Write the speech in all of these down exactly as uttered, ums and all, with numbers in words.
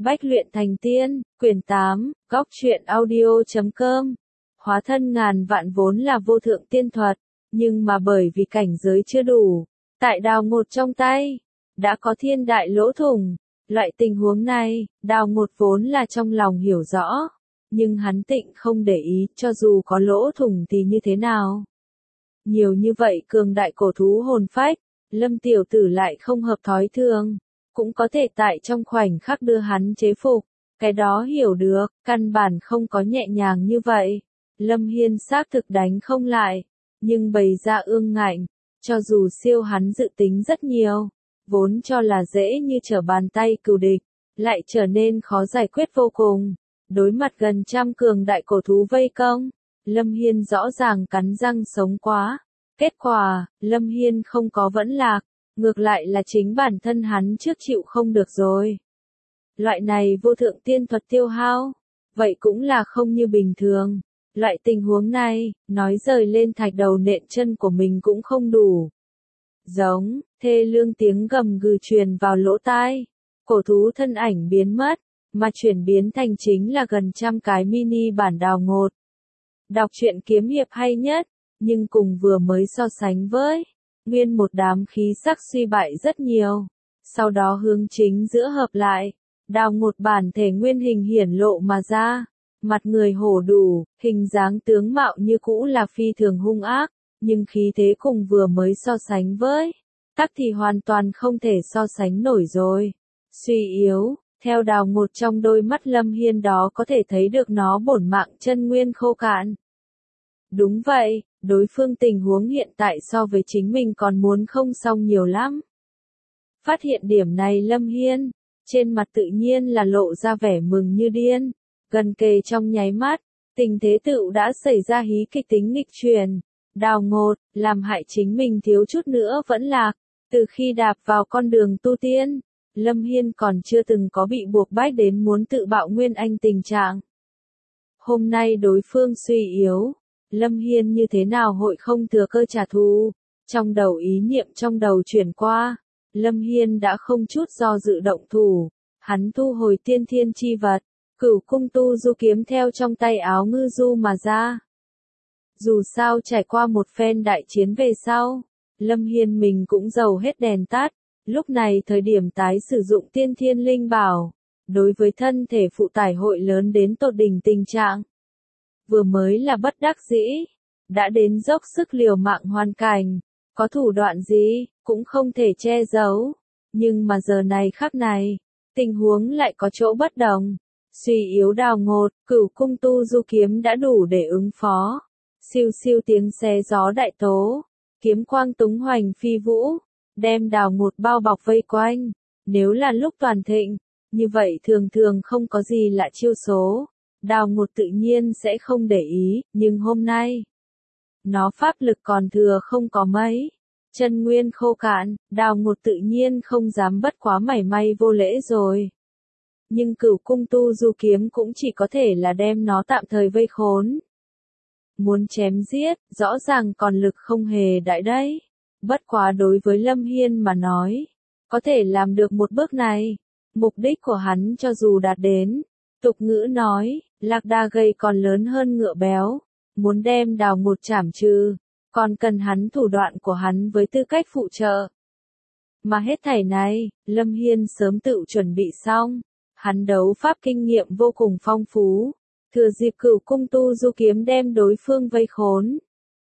Bách luyện thành tiên, quyển tám, góc truyện audio chấm com. Hóa thân ngàn vạn vốn là vô thượng tiên thuật, nhưng mà bởi vì cảnh giới chưa đủ, tại Đào Ngột trong tay, đã có thiên đại lỗ thủng. Loại tình huống này, Đào Ngột vốn là trong lòng hiểu rõ, nhưng hắn tịnh không để ý, cho dù có lỗ thủng thì như thế nào. Nhiều như vậy cường đại cổ thú hồn phách, Lâm tiểu tử lại không hợp thói thường, cũng có thể tại trong khoảnh khắc đưa hắn chế phục, cái đó hiểu được, căn bản không có nhẹ nhàng như vậy. Lâm Hiên xác thực đánh không lại, nhưng bày ra ương ngạnh, cho dù siêu hắn dự tính rất nhiều, vốn cho là dễ như trở bàn tay cừu địch, lại trở nên khó giải quyết vô cùng. Đối mặt gần trăm cường đại cổ thú vây công, Lâm Hiên rõ ràng cắn răng sống quá. Kết quả, Lâm Hiên không có vẫn lạc, ngược lại là chính bản thân hắn trước chịu không được rồi. Loại này vô thượng tiên thuật tiêu hao, vậy cũng là không như bình thường. Loại tình huống này, nói rời lên thạch đầu nện chân của mình cũng không đủ. Giống, thê lương tiếng gầm gừ truyền vào lỗ tai, cổ thú thân ảnh biến mất, mà chuyển biến thành chính là gần trăm cái mini bản Đào Ngột. Đọc truyện kiếm hiệp hay nhất, nhưng cùng vừa mới so sánh với, nguyên một đám khí sắc suy bại rất nhiều. Sau đó hướng chính giữa hợp lại, Đào Ngột bản thể nguyên hình hiển lộ mà ra, mặt người hổ đủ, hình dáng tướng mạo như cũ là phi thường hung ác, nhưng khí thế cùng vừa mới so sánh với, tắc thì hoàn toàn không thể so sánh nổi rồi. Suy yếu, theo Đào Ngột trong đôi mắt Lâm Hiên đó có thể thấy được nó bổn mạng chân nguyên khô cạn. Đúng vậy, đối phương tình huống hiện tại so với chính mình còn muốn không xong nhiều lắm. Phát hiện điểm này Lâm Hiên, trên mặt tự nhiên là lộ ra vẻ mừng như điên, gần kề trong nháy mắt, tình thế tựu đã xảy ra hí kịch tính nghịch truyền. Đào Ngột, làm hại chính mình thiếu chút nữa vẫn lạc, từ khi đạp vào con đường tu tiên, Lâm Hiên còn chưa từng có bị buộc bách đến muốn tự bạo nguyên anh tình trạng. Hôm nay đối phương suy yếu, Lâm Hiên như thế nào hội không thừa cơ trả thù, trong đầu ý niệm trong đầu chuyển qua, Lâm Hiên đã không chút do dự động thủ, hắn thu hồi tiên thiên chi vật, Cửu Cung Tu Du kiếm theo trong tay áo ngư du mà ra. Dù sao trải qua một phen đại chiến về sau, Lâm Hiên mình cũng dầu hết đèn tắt, lúc này thời điểm tái sử dụng tiên thiên linh bảo, đối với thân thể phụ tải hội lớn đến tột đỉnh tình trạng. Vừa mới là bất đắc dĩ, đã đến dốc sức liều mạng hoàn cảnh, có thủ đoạn gì, cũng không thể che giấu, nhưng mà giờ này khắc này, tình huống lại có chỗ bất đồng. Suy yếu Đào Ngột, Cửu Cung Tu Du kiếm đã đủ để ứng phó. Siêu siêu tiếng xé gió đại tố, kiếm quang túng hoành phi vũ, đem Đào Ngột bao bọc vây quanh. Nếu là lúc toàn thịnh, như vậy thường thường không có gì lạ chiêu số, Đào Ngột tự nhiên sẽ không để ý, nhưng hôm nay, nó pháp lực còn thừa không có mấy, chân nguyên khô cạn, Đào Ngột tự nhiên không dám bất quá mảy may vô lễ rồi. Nhưng Cửu Cung Tu Du kiếm cũng chỉ có thể là đem nó tạm thời vây khốn. Muốn chém giết, rõ ràng còn lực không hề đại đấy. Bất quá đối với Lâm Hiên mà nói, có thể làm được một bước này, mục đích của hắn cho dù đạt đến, tục ngữ nói, lạc đà gầy còn lớn hơn ngựa béo, muốn đem Đào Ngột trảm trừ, còn cần hắn thủ đoạn của hắn với tư cách phụ trợ. Mà hết thảy này, Lâm Hiên sớm tự chuẩn bị xong, hắn đấu pháp kinh nghiệm vô cùng phong phú. Thừa dịp Cửu Cung Tu Du kiếm đem đối phương vây khốn.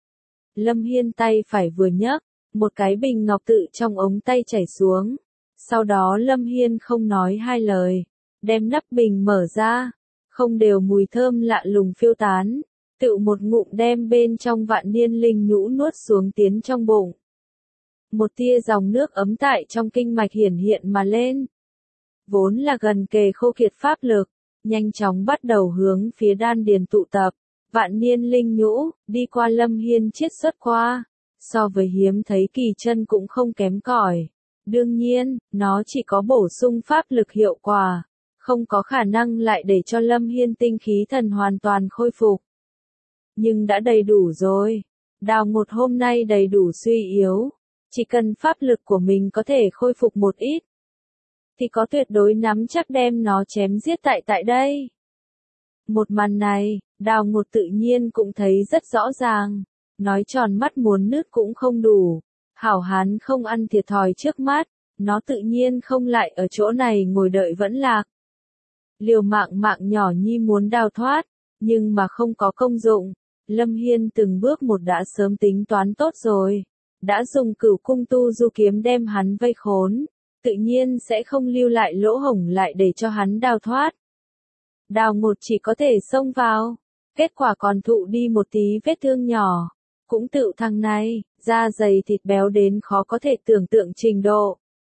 Lâm Hiên tay phải vừa nhấc, một cái bình ngọc tự trong ống tay chảy xuống. Sau đó Lâm Hiên không nói hai lời, đem nắp bình mở ra, không đều mùi thơm lạ lùng phiêu tán, tự một ngụm đem bên trong vạn niên linh nhũ nuốt xuống tiến trong bụng. Một tia dòng nước ấm tại trong kinh mạch hiển hiện mà lên. Vốn là gần kề khô kiệt pháp lực, nhanh chóng bắt đầu hướng phía đan điền tụ tập, vạn niên linh nhũ, đi qua Lâm Hiên chiết xuất qua, so với hiếm thấy kỳ chân cũng không kém cỏi. Đương nhiên, nó chỉ có bổ sung pháp lực hiệu quả, không có khả năng lại để cho Lâm Hiên tinh khí thần hoàn toàn khôi phục. Nhưng đã đầy đủ rồi, Đào Ngột hôm nay đầy đủ suy yếu, chỉ cần pháp lực của mình có thể khôi phục một ít, thì có tuyệt đối nắm chắc đem nó chém giết tại tại đây. Một màn này, Đào Ngột tự nhiên cũng thấy rất rõ ràng, nói tròn mắt muốn nứt cũng không đủ, hảo hán không ăn thiệt thòi trước mắt, nó tự nhiên không lại ở chỗ này ngồi đợi vẫn lạc. Liều mạng mạng nhỏ nhi muốn đào thoát, nhưng mà không có công dụng, Lâm Hiên từng bước một đã sớm tính toán tốt rồi, đã dùng Cửu Cung Tu Du kiếm đem hắn vây khốn, tự nhiên sẽ không lưu lại lỗ hổng lại để cho hắn đào thoát. Đào Ngột chỉ có thể xông vào, kết quả còn thụ đi một tí vết thương nhỏ, cũng tự thằng này, da dày thịt béo đến khó có thể tưởng tượng trình độ.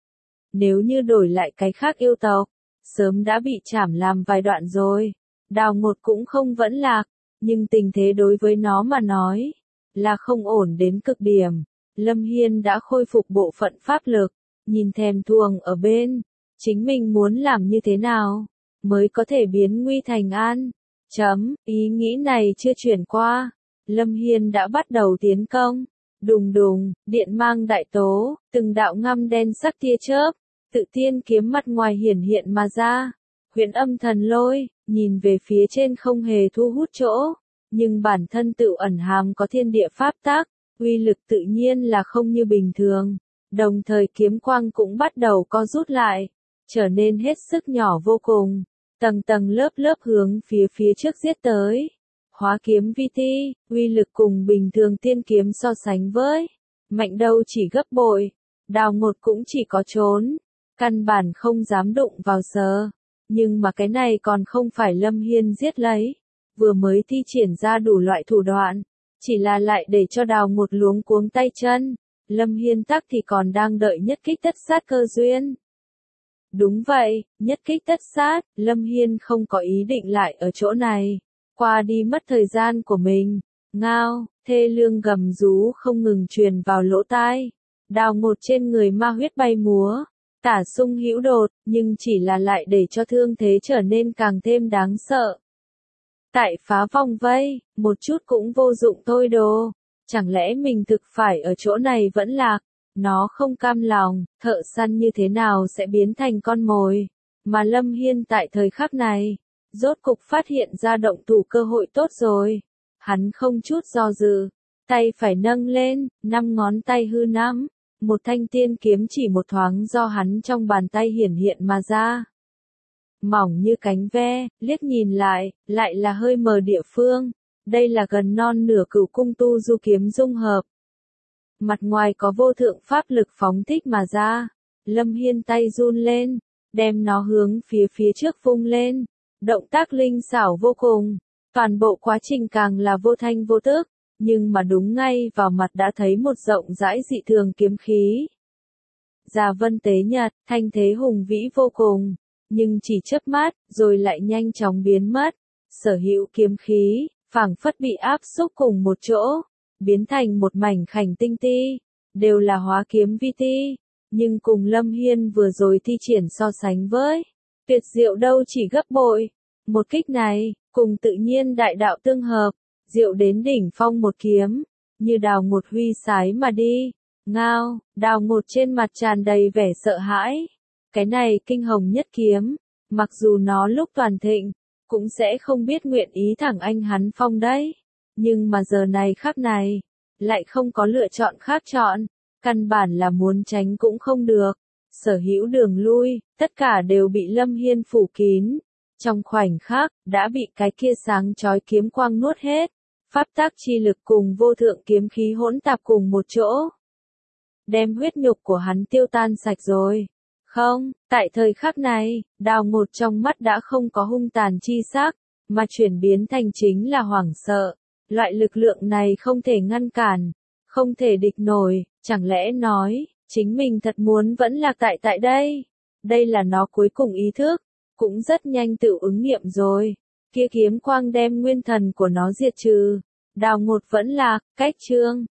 Nếu như đổi lại cái khác yêu tộc, sớm đã bị chảm làm vài đoạn rồi, Đào Ngột cũng không vẫn lạc, nhưng tình thế đối với nó mà nói, là không ổn đến cực điểm. Lâm Hiên đã khôi phục bộ phận pháp lực, nhìn thèm thuồng ở bên, chính mình muốn làm như thế nào, mới có thể biến nguy thành an. Chấm, ý nghĩ này chưa chuyển qua, Lâm Hiên đã bắt đầu tiến công, đùng đùng, điện mang đại tố, từng đạo ngăm đen sắc tia chớp, tự tiên kiếm mặt ngoài hiển hiện mà ra, huyền âm thần lôi, nhìn về phía trên không hề thu hút chỗ, nhưng bản thân tự ẩn hàm có thiên địa pháp tắc, uy lực tự nhiên là không như bình thường, đồng thời kiếm quang cũng bắt đầu co rút lại, trở nên hết sức nhỏ vô cùng, tầng tầng lớp lớp hướng phía phía trước giết tới. Hóa kiếm vi ti, uy lực cùng bình thường tiên kiếm so sánh với, mạnh đâu chỉ gấp bội, Đào Ngột cũng chỉ có trốn, căn bản không dám đụng vào sờ, nhưng mà cái này còn không phải Lâm Hiên giết lấy, vừa mới thi triển ra đủ loại thủ đoạn, chỉ là lại để cho Đào Ngột luống cuống tay chân, Lâm Hiên tắc thì còn đang đợi nhất kích tất sát cơ duyên. Đúng vậy, nhất kích tất sát, Lâm Hiên không có ý định lại ở chỗ này, qua đi mất thời gian của mình, ngao, thê lương gầm rú không ngừng truyền vào lỗ tai, Đào Ngột trên người ma huyết bay múa, tả sung hữu đột, nhưng chỉ là lại để cho thương thế trở nên càng thêm đáng sợ. Tại phá vòng vây, một chút cũng vô dụng thôi đồ, chẳng lẽ mình thực phải ở chỗ này vẫn lạc, nó không cam lòng, thợ săn như thế nào sẽ biến thành con mồi, mà Lâm Hiên tại thời khắc này, rốt cục phát hiện ra động thủ cơ hội tốt rồi, hắn không chút do dự, tay phải nâng lên, năm ngón tay hư nắm, một thanh tiên kiếm chỉ một thoáng do hắn trong bàn tay hiển hiện mà ra. Mỏng như cánh ve, liếc nhìn lại, lại là hơi mờ địa phương, đây là gần non nửa Cửu Cung Tu Du kiếm dung hợp. Mặt ngoài có vô thượng pháp lực phóng thích mà ra, Lâm Hiên tay run lên, đem nó hướng phía phía trước vung lên, động tác linh xảo vô cùng, toàn bộ quá trình càng là vô thanh vô tức, nhưng mà đúng ngay vào mặt đã thấy một rộng rãi dị thường kiếm khí. Già vân tế nhật, thanh thế hùng vĩ vô cùng, nhưng chỉ chớp mắt, rồi lại nhanh chóng biến mất, sở hữu kiếm khí, phảng phất bị áp xúc cùng một chỗ, biến thành một mảnh khảnh tinh ti, đều là hóa kiếm vi ti, nhưng cùng Lâm Hiên vừa rồi thi triển so sánh với, tuyệt diệu đâu chỉ gấp bội, một kích này, cùng tự nhiên đại đạo tương hợp, diệu đến đỉnh phong một kiếm, như Đào Ngột huy sái mà đi, ngao, Đào Ngột trên mặt tràn đầy vẻ sợ hãi, cái này kinh hồng nhất kiếm, mặc dù nó lúc toàn thịnh, cũng sẽ không biết nguyện ý thẳng anh hắn phong đấy, nhưng mà giờ này khắc này, lại không có lựa chọn khác chọn, căn bản là muốn tránh cũng không được, sở hữu đường lui, tất cả đều bị Lâm Hiên phủ kín, trong khoảnh khắc, đã bị cái kia sáng chói kiếm quang nuốt hết, pháp tắc chi lực cùng vô thượng kiếm khí hỗn tạp cùng một chỗ, đem huyết nhục của hắn tiêu tan sạch rồi. Không, tại thời khắc này, Đào Ngột trong mắt đã không có hung tàn chi sắc, mà chuyển biến thành chính là hoảng sợ. Loại lực lượng này không thể ngăn cản, không thể địch nổi, chẳng lẽ nói, chính mình thật muốn vẫn lạc tại tại đây. Đây là nó cuối cùng ý thức, cũng rất nhanh tự ứng nghiệm rồi. Kia kiếm quang đem nguyên thần của nó diệt trừ. Đào Ngột vẫn lạc, cách chương.